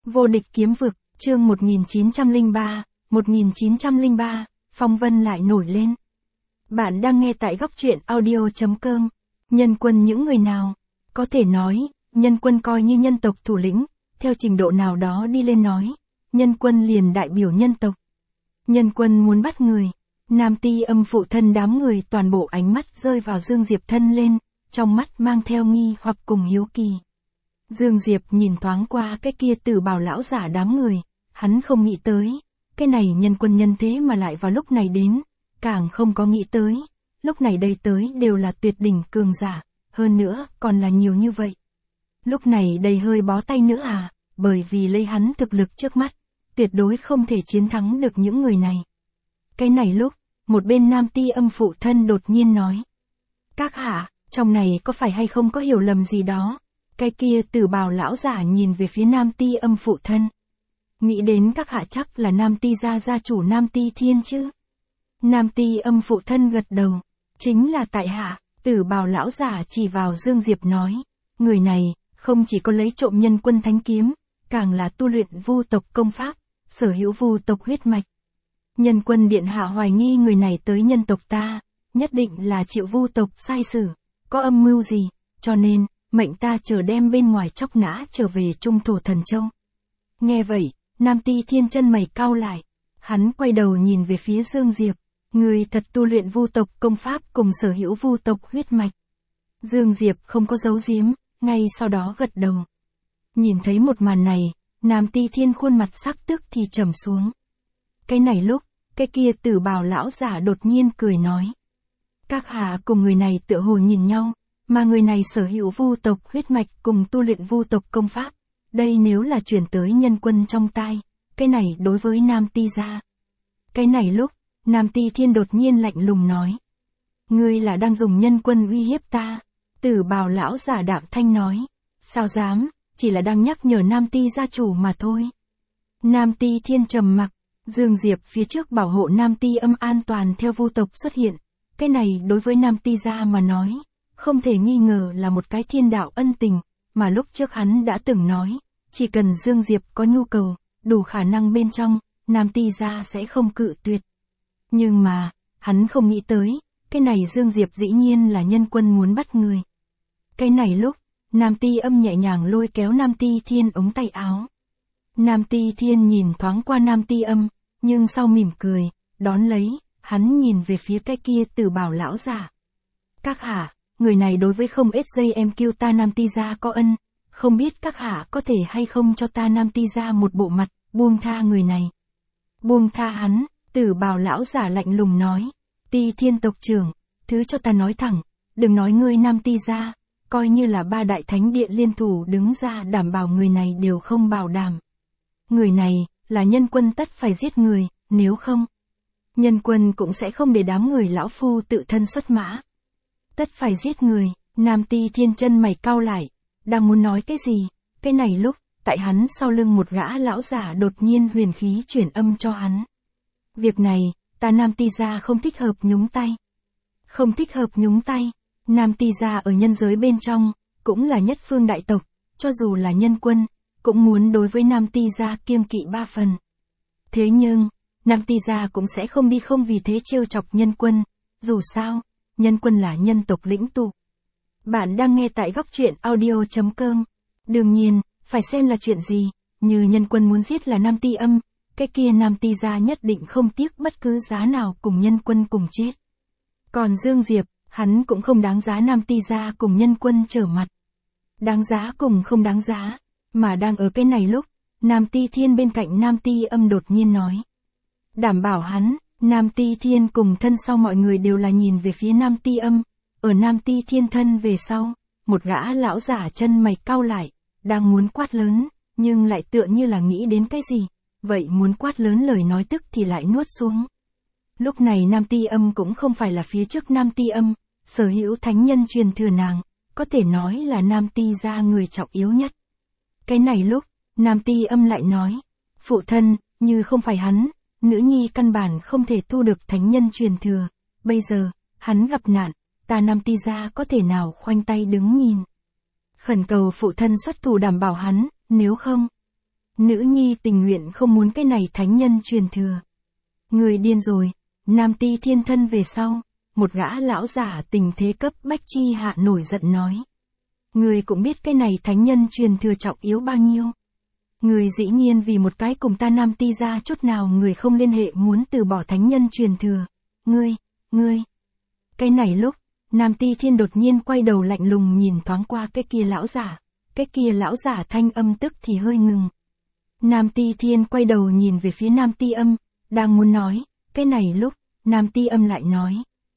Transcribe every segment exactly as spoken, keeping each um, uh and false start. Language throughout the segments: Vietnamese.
Vô địch kiếm vực, chương một nghìn chín trăm lẻ ba, một nghìn chín trăm lẻ ba, phong vân lại nổi lên. Bạn đang nghe tại góc truyện audio.com. Nhân quân những người nào? Có thể nói, nhân quân coi như nhân tộc thủ lĩnh, theo trình độ nào đó đi lên nói, nhân quân liền đại biểu nhân tộc. Nhân quân muốn bắt người, Nam Ti Âm phụ thân đám người toàn bộ ánh mắt rơi vào Dương Diệp thân lên, trong mắt mang theo nghi hoặc cùng hiếu kỳ. Dương Diệp nhìn thoáng qua cái kia Tử Bào lão giả đám người, hắn không nghĩ tới, cái này nhân quân nhân thế mà lại vào lúc này đến, càng không có nghĩ tới, lúc này đây tới đều là tuyệt đỉnh cường giả, hơn nữa còn là nhiều như vậy. Lúc này đây hơi bó tay nữa à, bởi vì lấy hắn thực lực trước mắt, tuyệt đối không thể chiến thắng được những người này. Cái này lúc, một bên Nam Ti Âm phụ thân đột nhiên nói. Các hạ, trong này có phải hay không có hiểu lầm gì đó? Cái kia Tử Bào lão giả nhìn về phía Nam Ti Âm phụ thân. Nghĩ đến các hạ chắc là Nam Ti gia gia chủ Nam Ti Thiên chứ? Nam Ti Âm phụ thân gật đầu. Chính là tại hạ, Tử Bào lão giả chỉ vào Dương Diệp nói. Người này, không chỉ có lấy trộm nhân quân thánh kiếm, càng là tu luyện vu tộc công pháp, sở hữu vu tộc huyết mạch. Nhân quân điện hạ hoài nghi người này tới nhân tộc ta, nhất định là chịu vu tộc sai sử, có âm mưu gì, cho nên, mệnh ta chờ đem bên ngoài chóc nã trở về Trung Thổ Thần Châu. Nghe vậy, Nam Ti Thiên chân mày cau lại, hắn quay đầu nhìn về phía Dương Diệp, người thật tu luyện vu tộc công pháp cùng sở hữu vu tộc huyết mạch. Dương Diệp không có giấu giếm, ngay sau đó gật đầu. Nhìn thấy một màn này, Nam Ti Thiên khuôn mặt sắc tức thì trầm xuống. Cái này lúc, cái kia Tử Bào lão giả đột nhiên cười nói. Các hạ cùng người này tựa hồ nhìn nhau, mà người này sở hữu vu tộc huyết mạch cùng tu luyện vu tộc công pháp. Đây nếu là chuyển tới nhân quân trong tai, cái này đối với Nam Ti gia. Cái này lúc, Nam Ti Thiên đột nhiên lạnh lùng nói. Ngươi là đang dùng nhân quân uy hiếp ta. Tử Bào lão giả đạm thanh nói. Sao dám, chỉ là đang nhắc nhở Nam Ti gia chủ mà thôi. Nam Ti Thiên trầm mặc. Dương Diệp phía trước bảo hộ Nam Ti Âm an toàn theo vu tộc xuất hiện. Cái này đối với Nam Ti gia mà nói, không thể nghi ngờ là một cái thiên đạo ân tình, mà lúc trước hắn đã từng nói, chỉ cần Dương Diệp có nhu cầu, đủ khả năng bên trong, Nam Ti gia sẽ không cự tuyệt. Nhưng mà, hắn không nghĩ tới, cái này Dương Diệp dĩ nhiên là nhân quân muốn bắt người. Cái này lúc, Nam Ti Âm nhẹ nhàng lôi kéo Nam Ti Thiên ống tay áo. Nam Ti Thiên nhìn thoáng qua Nam Ti Âm, nhưng sau mỉm cười, đón lấy, hắn nhìn về phía cái kia Tử Bào lão giả. Các hạ, người này đối với không ít giây em kêu ta Nam Ti gia có ân, không biết các hạ có thể hay không cho ta Nam Ti gia một bộ mặt, buông tha người này. Buông tha hắn, Tử Bào lão giả lạnh lùng nói. Ti Thiên tộc trưởng, thứ cho ta nói thẳng, đừng nói ngươi Nam Ti gia, coi như là ba đại thánh điện liên thủ đứng ra đảm bảo người này đều không bảo đảm. Người này, là nhân quân tất phải giết người, nếu không, nhân quân cũng sẽ không để đám người lão phu tự thân xuất mã. Tất phải giết người, Nam Ti Thiên chân mày cau lại, đang muốn nói cái gì, cái này lúc, tại hắn sau lưng một gã lão giả đột nhiên huyền khí chuyển âm cho hắn. Việc này, ta Nam Ti gia không thích hợp nhúng tay. Không thích hợp nhúng tay, Nam Ti gia ở nhân giới bên trong, cũng là nhất phương đại tộc, cho dù là nhân quân, cũng muốn đối với Nam Ti gia kiêng kỵ ba phần. Thế nhưng, Nam Ti gia cũng sẽ không đi không vì thế trêu chọc nhân quân, dù sao, nhân quân là nhân tộc lĩnh tụ. Bạn đang nghe tại góc truyện audio.com. Đương nhiên, phải xem là chuyện gì, như nhân quân muốn giết là Nam Ti Âm, cái kia Nam Ti gia nhất định không tiếc bất cứ giá nào cùng nhân quân cùng chết. Còn Dương Diệp, hắn cũng không đáng giá Nam Ti gia cùng nhân quân trở mặt. Đáng giá cùng không đáng giá. Mà đang ở cái này lúc, Nam Ti Thiên bên cạnh Nam Ti Âm đột nhiên nói. Đảm bảo hắn, Nam Ti Thiên cùng thân sau mọi người đều là nhìn về phía Nam Ti Âm, ở Nam Ti Thiên thân về sau, một gã lão giả chân mày cau lại, đang muốn quát lớn, nhưng lại tựa như là nghĩ đến cái gì, vậy muốn quát lớn lời nói tức thì lại nuốt xuống. Lúc này Nam Ti Âm cũng không phải là phía trước Nam Ti Âm, sở hữu thánh nhân truyền thừa nàng, có thể nói là Nam Ti gia người trọng yếu nhất. Cái này lúc, Nam Ti Âm lại nói, phụ thân, như không phải hắn, nữ nhi căn bản không thể thu được thánh nhân truyền thừa, bây giờ, hắn gặp nạn, ta Nam Ti gia có thể nào khoanh tay đứng nhìn. Khẩn cầu phụ thân xuất thủ đảm bảo hắn, nếu không, Nữ nhi tình nguyện không muốn cái này thánh nhân truyền thừa. Người điên rồi, Nam Ti Thiên thân về sau, một gã lão giả tình thế cấp bách chi hạ nổi giận nói. Người cũng biết cái này thánh nhân truyền thừa trọng yếu bao nhiêu. Người dĩ nhiên vì một cái cùng ta Nam Ti ra chút nào người không liên hệ muốn từ bỏ thánh nhân truyền thừa. Ngươi, ngươi. Cái này lúc, Nam Ti Thiên đột nhiên quay đầu lạnh lùng nhìn thoáng qua cái kia lão giả. Cái kia lão giả thanh âm tức thì hơi ngừng. Nam Ti Thiên quay đầu nhìn về phía Nam Ti Âm, đang muốn nói, cái này lúc, Nam Ti Âm lại nói.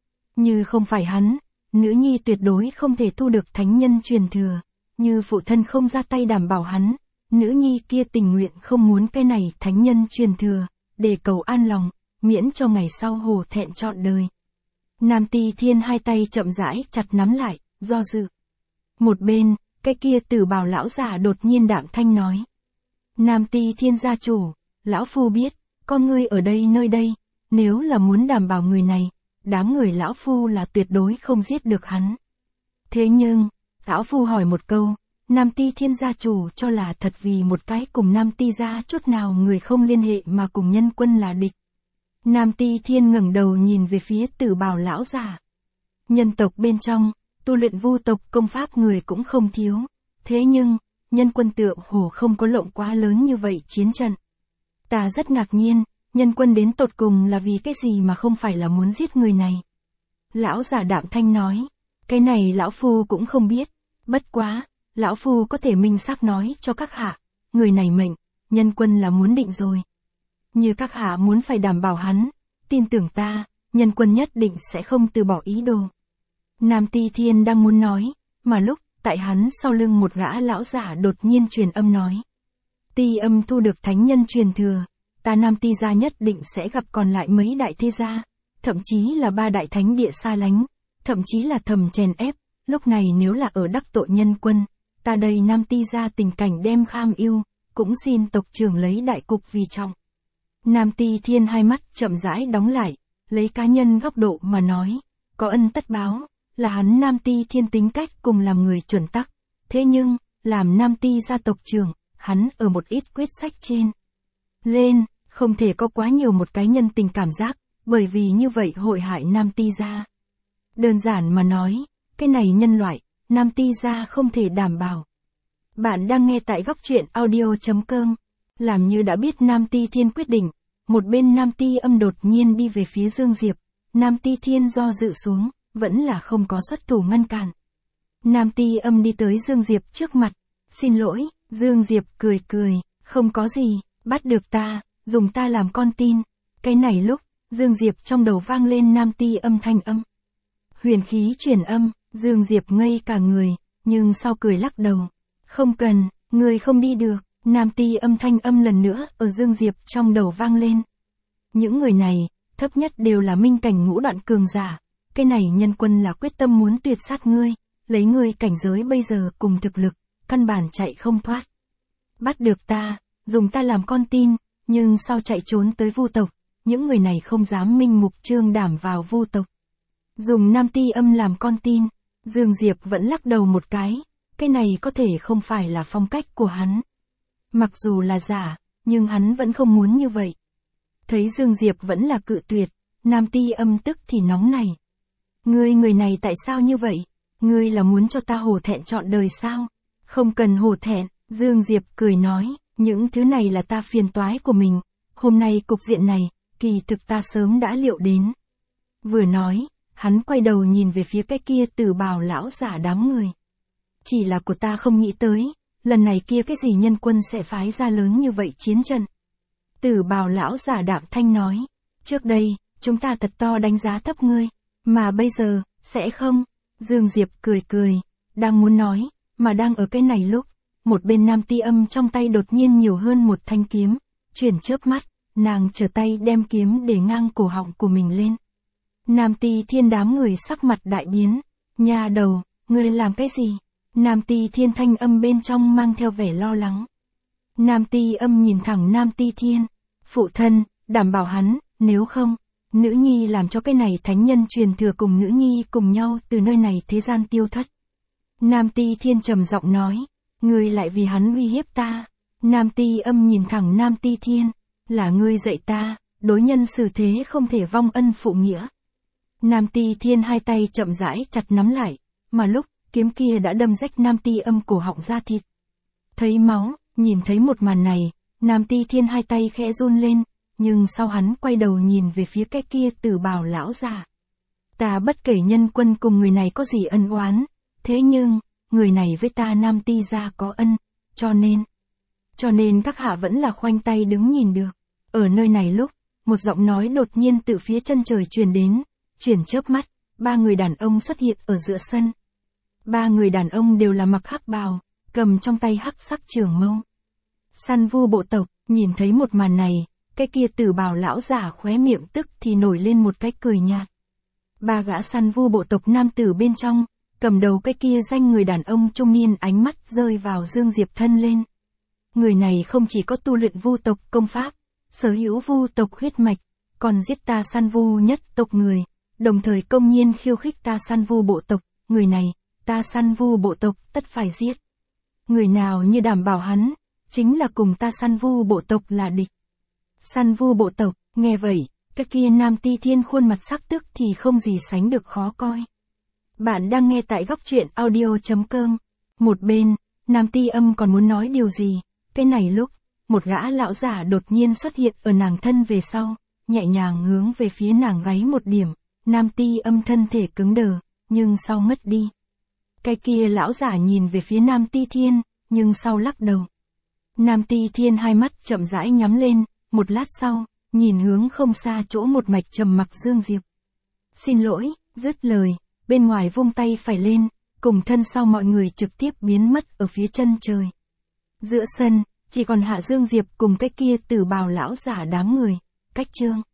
Như không phải hắn, nữ nhi tuyệt đối không thể thu được thánh nhân truyền thừa, như phụ thân không ra tay đảm bảo hắn, nữ nhi kia tình nguyện không muốn cái này thánh nhân truyền thừa, để cầu an lòng, miễn cho ngày sau hổ thẹn trọn đời. Nam Ti Thiên hai tay chậm rãi chặt nắm lại, do dự. Một bên, cái kia tử bào lão giả đột nhiên đạm thanh nói. Nam Ti Thiên gia chủ, lão phu biết, con ngươi ở đây nơi đây, nếu là muốn đảm bảo người này, đám người lão phu là tuyệt đối không giết được hắn. Thế nhưng, lão phu hỏi một câu, Nam Ti Thiên gia chủ cho là thật vì một cái cùng Nam Ti gia chút nào người không liên hệ mà cùng nhân quân là địch. Nam Ti Thiên ngẩng đầu nhìn về phía tử bào lão giả. Nhân tộc bên trong, tu luyện vu tộc công pháp người cũng không thiếu, thế nhưng, nhân quân tựa hồ không có lộng quá lớn như vậy chiến trận. Ta rất ngạc nhiên, nhân quân đến tột cùng là vì cái gì mà không phải là muốn giết người này. Lão giả đạm thanh nói, cái này lão phu cũng không biết, bất quá, lão phu có thể minh xác nói cho các hạ, người này mệnh, nhân quân là muốn định rồi. Như các hạ muốn phải đảm bảo hắn, tin tưởng ta, nhân quân nhất định sẽ không từ bỏ ý đồ. Nam Ti Thiên đang muốn nói, mà lúc, tại hắn sau lưng một gã lão giả đột nhiên truyền âm nói. Ti Âm thu được thánh nhân truyền thừa, ta Nam Ti gia nhất định sẽ gặp còn lại mấy đại thế gia, thậm chí là ba đại thánh địa xa lánh, thậm chí là thầm chèn ép, lúc này nếu là ở đắc tội nhân quân, ta đây Nam Ti gia tình cảnh đem kham yêu, cũng xin tộc trưởng lấy đại cục vì trọng. Nam Ti Thiên hai mắt chậm rãi đóng lại, lấy cá nhân góc độ mà nói, có ân tất báo, là hắn Nam Ti Thiên tính cách cùng làm người chuẩn tắc, thế nhưng, làm Nam Ti gia tộc trưởng, hắn ở một ít quyết sách trên. Lên, không thể có quá nhiều một cái nhân tình cảm giác, bởi vì như vậy hội hại Nam Ti gia. Đơn giản mà nói, cái này nhân loại, Nam Ti gia không thể đảm bảo. Bạn đang nghe tại góc truyện audio chấm com. Làm như đã biết Nam Ti Thiên quyết định, một bên Nam Ti Âm đột nhiên đi về phía Dương Diệp, Nam Ti Thiên do dự xuống, vẫn là không có xuất thủ ngăn cản. Nam Ti Âm đi tới Dương Diệp trước mặt, xin lỗi, Dương Diệp cười cười, không có gì, bắt được ta, dùng ta làm con tin. Cái này lúc, Dương Diệp trong đầu vang lên Nam Ti Âm thanh âm. Huyền khí truyền âm, Dương Diệp ngây cả người, nhưng sau cười lắc đầu. Không cần, người không đi được. Nam Ti Âm thanh âm lần nữa ở Dương Diệp trong đầu vang lên. Những người này, thấp nhất đều là minh cảnh ngũ đoạn cường giả. Cái này nhân quân là quyết tâm muốn tuyệt sát ngươi, lấy ngươi cảnh giới bây giờ cùng thực lực, căn bản chạy không thoát. Bắt được ta, dùng ta làm con tin, nhưng sau chạy trốn tới vu tộc, những người này không dám minh mục trương đảm vào vu tộc. Dùng Nam Ti Âm làm con tin, Dương Diệp vẫn lắc đầu một cái, cái này có thể không phải là phong cách của hắn. Mặc dù là giả, nhưng hắn vẫn không muốn như vậy. Thấy Dương Diệp vẫn là cự tuyệt, Nam Ti Âm tức thì nóng này. Ngươi người này tại sao như vậy? Ngươi là muốn cho ta hổ thẹn trọn đời sao? Không cần hổ thẹn, Dương Diệp cười nói, những thứ này là ta phiền toái của mình. Hôm nay cục diện này, kỳ thực ta sớm đã liệu đến. Vừa nói, hắn quay đầu nhìn về phía cái kia tử bào lão giả đám người. Chỉ là của ta không nghĩ tới. Lần này kia cái gì nhân quân sẽ phái ra lớn như vậy chiến trận. Tử bào lão giả đạm thanh nói. Trước đây, chúng ta thật to đánh giá thấp ngươi. Mà bây giờ, sẽ không. Dương Diệp cười cười. Đang muốn nói, mà đang ở cái này lúc. Một bên Nam Ti Âm trong tay đột nhiên nhiều hơn một thanh kiếm. Chuyển chớp mắt, nàng trở tay đem kiếm để ngang cổ họng của mình lên. Nam Ti Thiên đám người sắc mặt đại biến. Nhà đầu, ngươi làm cái gì? Nam Ti Thiên thanh âm bên trong mang theo vẻ lo lắng. Nam Ti Âm nhìn thẳng Nam Ti Thiên. Phụ thân, đảm bảo hắn, nếu không, nữ nhi làm cho cái này thánh nhân truyền thừa cùng nữ nhi cùng nhau từ nơi này thế gian tiêu thất. Nam Ti Thiên trầm giọng nói. Ngươi lại vì hắn uy hiếp ta. Nam Ti Âm nhìn thẳng Nam Ti Thiên, là ngươi dạy ta, đối nhân xử thế không thể vong ân phụ nghĩa. Nam Ti Thiên hai tay chậm rãi chặt nắm lại, mà lúc, kiếm kia đã đâm rách Nam Ti Âm cổ họng ra thịt. Thấy máu, nhìn thấy một màn này, Nam Ti Thiên hai tay khẽ run lên, nhưng sau hắn quay đầu nhìn về phía cái kia Tử Bào lão già. Ta bất kể Nhân Quân cùng người này có gì ân oán, thế nhưng, người này với ta Nam Ti gia có ân, cho nên, cho nên các hạ vẫn là khoanh tay đứng nhìn được. Ở nơi này lúc, một giọng nói đột nhiên từ phía chân trời truyền đến, chuyển chớp mắt, ba người đàn ông xuất hiện ở giữa sân. Ba người đàn ông đều là mặc hắc bào, cầm trong tay hắc sắc trường mâu. Săn vu bộ tộc, nhìn thấy một màn này, cái kia Tử Bào lão giả khóe miệng tức thì nổi lên một cái cười nhạt. Ba gã săn vu bộ tộc nam tử bên trong, cầm đầu cái kia danh người đàn ông trung niên ánh mắt rơi vào Dương Diệp thân lên. Người này không chỉ có tu luyện vu tộc công pháp, sở hữu vu tộc huyết mạch, còn giết ta săn vu nhất tộc người, đồng thời công nhiên khiêu khích ta săn vu bộ tộc, người này, ta săn vu bộ tộc tất phải giết. Người nào như đảm bảo hắn, chính là cùng ta săn vu bộ tộc là địch. Săn vu bộ tộc, nghe vậy, cái kia Nam Ti Thiên khuôn mặt sắc tức thì không gì sánh được khó coi. Bạn đang nghe tại góc truyện audio chấm com. Một bên, Nam Ti Âm còn muốn nói điều gì, cái này lúc, một gã lão giả đột nhiên xuất hiện ở nàng thân về sau, nhẹ nhàng hướng về phía nàng gáy một điểm, Nam Ti Âm thân thể cứng đờ, nhưng sau ngất đi. Cái kia lão giả nhìn về phía Nam Ti Thiên, nhưng sau lắc đầu. Nam Ti Thiên hai mắt chậm rãi nhắm lên, một lát sau, nhìn hướng không xa chỗ một mạch trầm mặc Dương Diệp. Xin lỗi, dứt lời, bên ngoài vung tay phải lên, cùng thân sau mọi người trực tiếp biến mất ở phía chân trời. Giữa sân, chỉ còn Hạ Dương Diệp cùng cái kia Tử Bào lão giả đám người, cách chương.